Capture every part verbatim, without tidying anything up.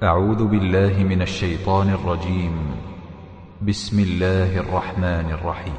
أعوذ بالله من الشيطان الرجيم. بسم الله الرحمن الرحيم.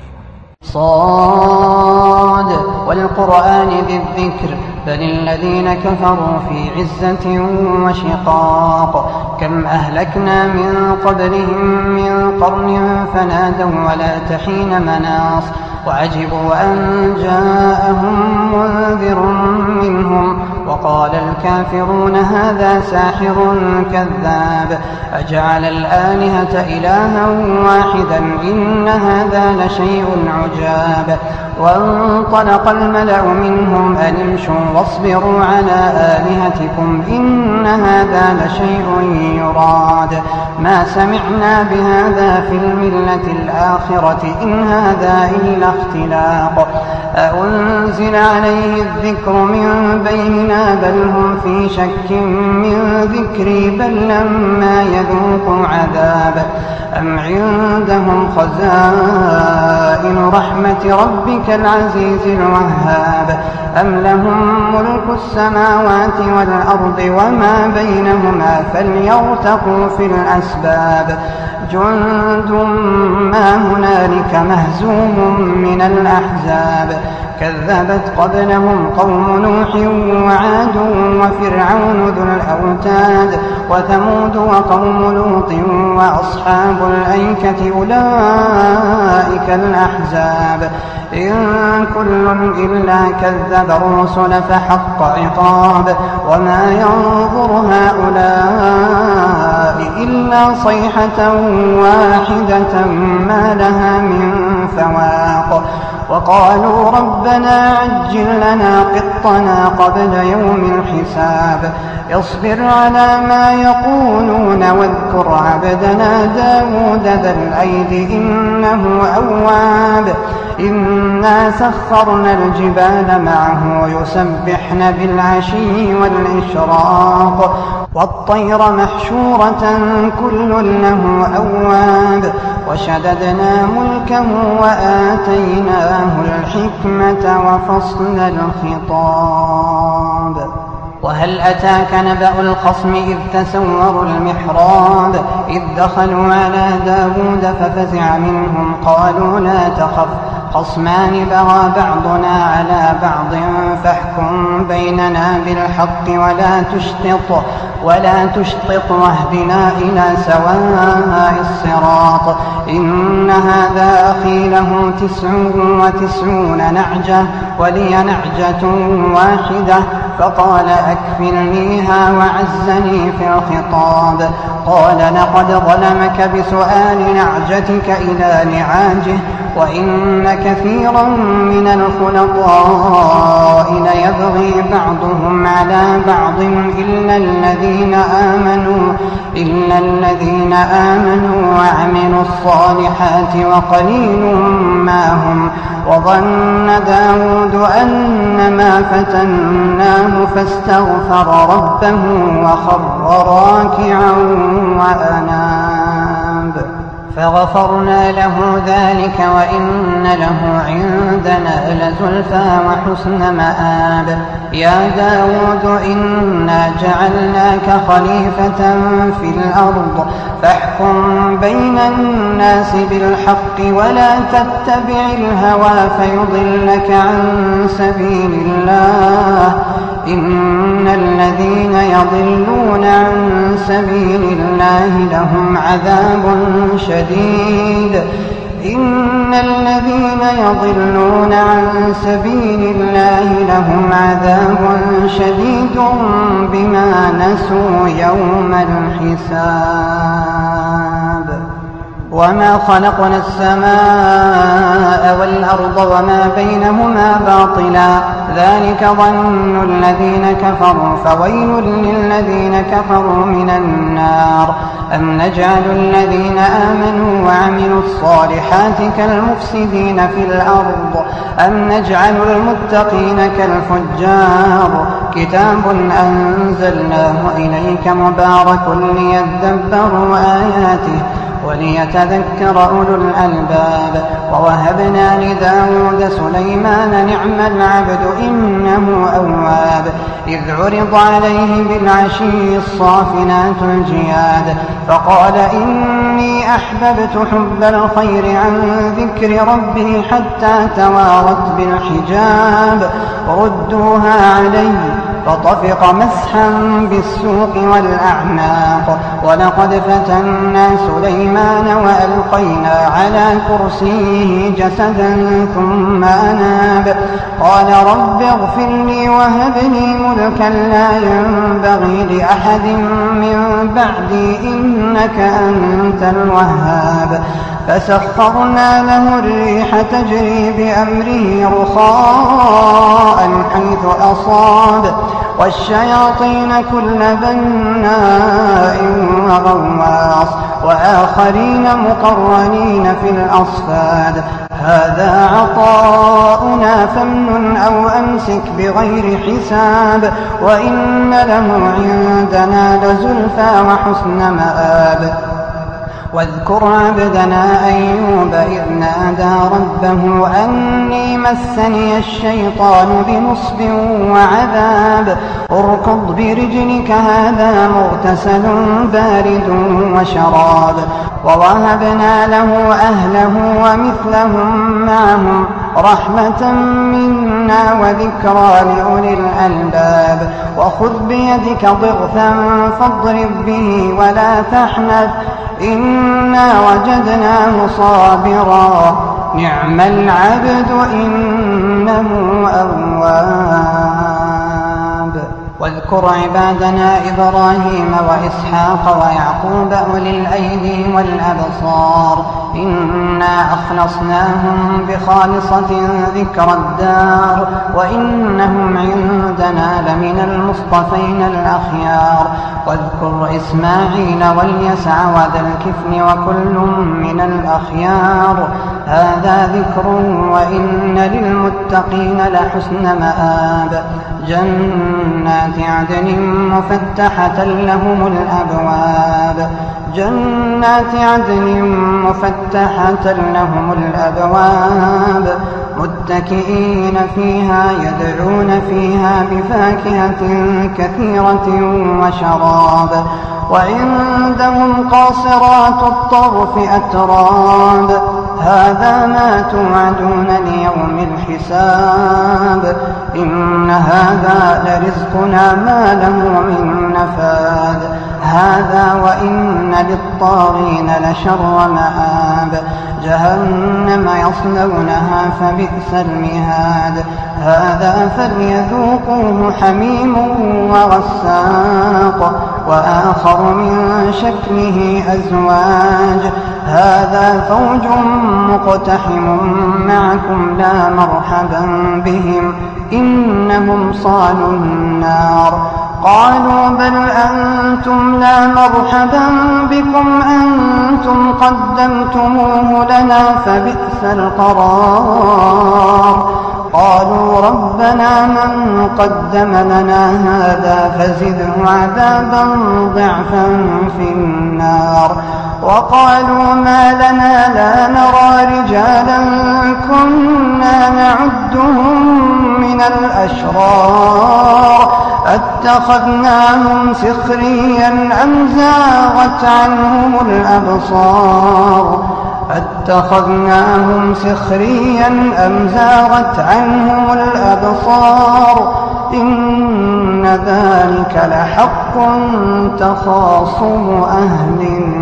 صاد والقرآن ذي الذكر بل الذين كفروا في عزة وشقاق كم أهلكنا من قبلهم من قرن فنادوا ولا تحين مناص وعجبوا أن جاءهم منذر منهم وقال الكافرون هذا ساحر كذاب أجعل الآلهة إلها واحدا إن هذا لشيء عجاب وانطلق الملأ منهم أن امشوا واصبروا على آلهتكم إن هذا لشيء يراد ما سمعنا بهذا في الملة الآخرة إن هذا إلا اختلاق أأنزل عليه الذكر من بيننا بل هم في شك من ذكري بل لما يذوقوا عذاب أم عندهم خزائن رحمة ربك العزيز الوهاب أم لهم ملك السماوات والأرض وما بينهما فليرتقوا في الأسباب جند ما هنالك مهزوم من الأحزاب كذبت قبلهم قوم نوح وعاد وفرعون ذو الأوتاد وثمود وقوم لوط وأصحاب الأيكة أولئك الأحزاب إن كل إلا كذب الرسل فحق عقاب وما ينظر هؤلاء إلا صيحة واحدة ما لها من فواق وقالوا ربنا عجل لنا قطنا قبل يوم الحساب اصبر على ما يقولون واذكر عبدنا داود ذا الأيد إنه أواب إنا سخرنا الجبال معه يسبحن بالعشي والإشراق والطير محشورة كل له أواب وشددنا ملكه وآتيناه الحكمة وفصل الخطاب وهل أتاك نبأ الخصم إذ تسوروا المحراب إذ دخلوا على داود ففزع منهم قالوا لا تخف خصمان بغى بعضنا على بعض فاحكم بيننا بالحق ولا تشطط ولا تشطط واهدنا إلى سواء الصراط إن هذا أخي له تسع وتسعون نعجة ولي نعجة واحدة فقال أكفلنيها وعزني في الخطاب قال لقد ظلمك بسؤال نعجتك إلى نعاجه وإن كثيرا من الخلطاء ليبغي بعضهم على بعض إلا الذين آمنوا إلا الذين آمنوا وعملوا الصالحات وقليل ما هم وظن داود أنما فتناه فاستغفر ربه وخر راكعا وأناب فغفرنا له ذلك وإن له عندنا لزلفى وحسن مآب يا داود إنا جعلناك خليفة في الأرض فاحكم بين الناس بالحق ولا تتبع الهوى فيضلك عن سبيل الله إن الذين يضلون عن سبيل الله لهم عذاب شديد إن الذين يضلون عن سبيل الله لهم عذاب شديد بما نسوا يوم الحساب وما خلقنا السماء والأرض وما بينهما باطلا ذلك ظن الذين كفروا فويل للذين كفروا من النار أم نجعل الذين آمنوا وعملوا الصالحات كالمفسدين في الأرض أم نجعل المتقين كالفجار كتاب أنزلناه إليك مبارك ليدبروا آياته وليتذكر أولو الألباب. ووهبنا لداود سليمان نعم العبد إنه أواب إذ عرض عليه بالعشي الصافنات الجياد فقال إني أحببت حب الخير عن ذكر ربي حتى توارت بالحجاب ردوها علي فطفق مسحا بالسوق والأعناق. ولقد فتنا سليمان وألقينا على كرسيه جسدا ثم أناب قال رب اغفر لي وهب لي ملكا لا ينبغي لأحد من بعدي إنك أنت الوهاب. فسخرنا له الريح تجري بأمره رخاء حيث أصاب والشياطين كل بناء وغواص وآخرين مقرنين في الأصفاد هذا عطاؤنا فامنن أو أمسك بغير حساب وإن له عندنا لزلفى وحسن مآب. واذكر عبدنا أيوب إذ نادى ربه أني مسني الشيطان بنصب وعذاب اركض برجلك هذا مغتسل بارد وشراب. ووهبنا له أهله ومثلهم معهم رحمة منا وذكرى لأولي الألباب. وخذ بيدك ضغثا فاضرب به ولا تحنث إنا وجدناه صابرا نعم العبد إنه أواب. واذكر عبادنا إبراهيم وإسحاق ويعقوب أولي الأيدي والأبصار إنا أخلصناهم بخالصة ذكر الدار وإنهم عندنا لمن المصطفين الأخيار. واذكر إسماعيل واليسع وذا الكفل وكل من الأخيار هذا ذكر وإن للمتقين لحسن مآب. جنات عدن مفتحة لهم الأبواب جنات عدن مفتحة لهم الأبواب متكئين فيها يدعون فيها بفاكهة كثيرة وشراب. وعندهم قاصرات الطرف أتراب هذا ما توعدون ليوم الحساب إن هذا لرزقنا ما له من نفاد هذا وإن للطاغين لشر مآب. جهنم يصلونها فبئس المهاد هذا فليذوقوه حميم وغساق وآخر من شكله أزواج هذا فوج مقتحم معكم لا مرحبا بهم إنهم صالوا النار. قالوا بل أنتم لا مرحبا بكم أنتم قدمتموه لنا فبئس القرار. قالوا ربنا من قدم لنا هذا فزده عذابا ضعفا في النار. وقالوا ما لنا لا نرى رجالا كنا نعدهم من الأشرار أتخذناهم سخريا أم زاغت عنهم الأبصار أتخذناهم سخريا أم زاغت عنهم الأبصار إن ذلك لحق تخاصم أهل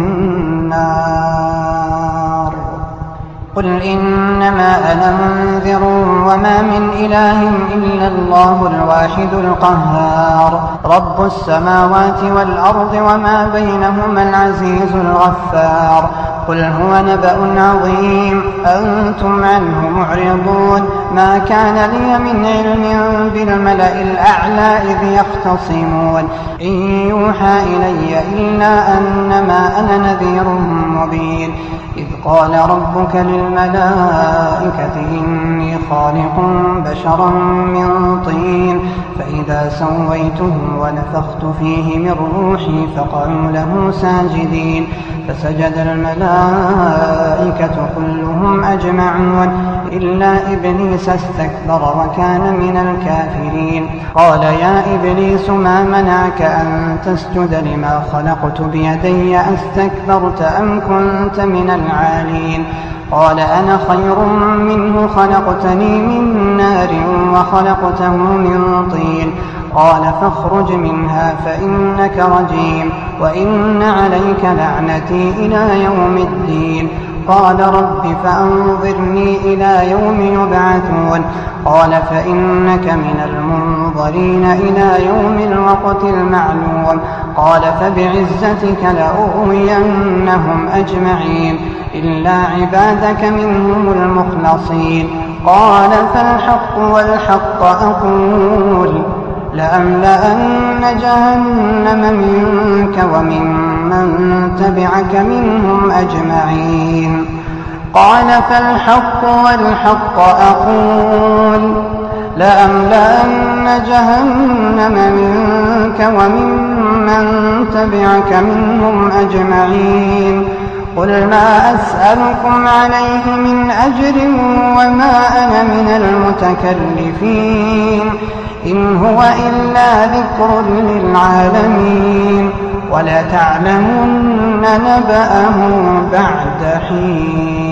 النار. قل إنما أنا منذر وما من إله إلا الله الواحد القهار رب السماوات والأرض وما بينهما العزيز الغفار. قل هو نبأ عظيم أنتم عنه معرضون ما كان لي من علم بالملأ الأعلى إذ يختصمون إن يوحى إلي إلا أنما أنا نذير مبين. إذ قال ربك للملائكة إني خالق بشرا من طين فإذا سويته ونفخت فيه من روحي فقعوا له ساجدين فسجد الملائكة كلهم أجمعون إلا إبليس استكبر وكان من الكافرين. قال يا إبليس ما منعك أن تسجد لما خلقت بيدي أستكبرت أم كنت من العالين؟ قال أنا خير منه خلقتني من نار وخلقته من طين. قال فاخرج منها فإنك رجيم وإن عليك لعنتي إلى يوم الدين. قال رب فأنظرني إلى يوم يبعثون. قال فإنك من المنظرين إلى يوم الوقت المعلوم. قال فبعزتك لأغوينهم أجمعين إلا عبادك منهم المخلصين. قال فالحق والحق أقول لأملأن جهنم منك وممن تبعك منهم أجمعين. قال فالحق والحق أقول لأملأن جهنم منك وممن تبعك منهم أجمعين. قل ما أسألكم عليه من أجر وما أنا من المتكلفين إن هو إلا ذكر للعالمين ولتعلمن نبأه بعد حين.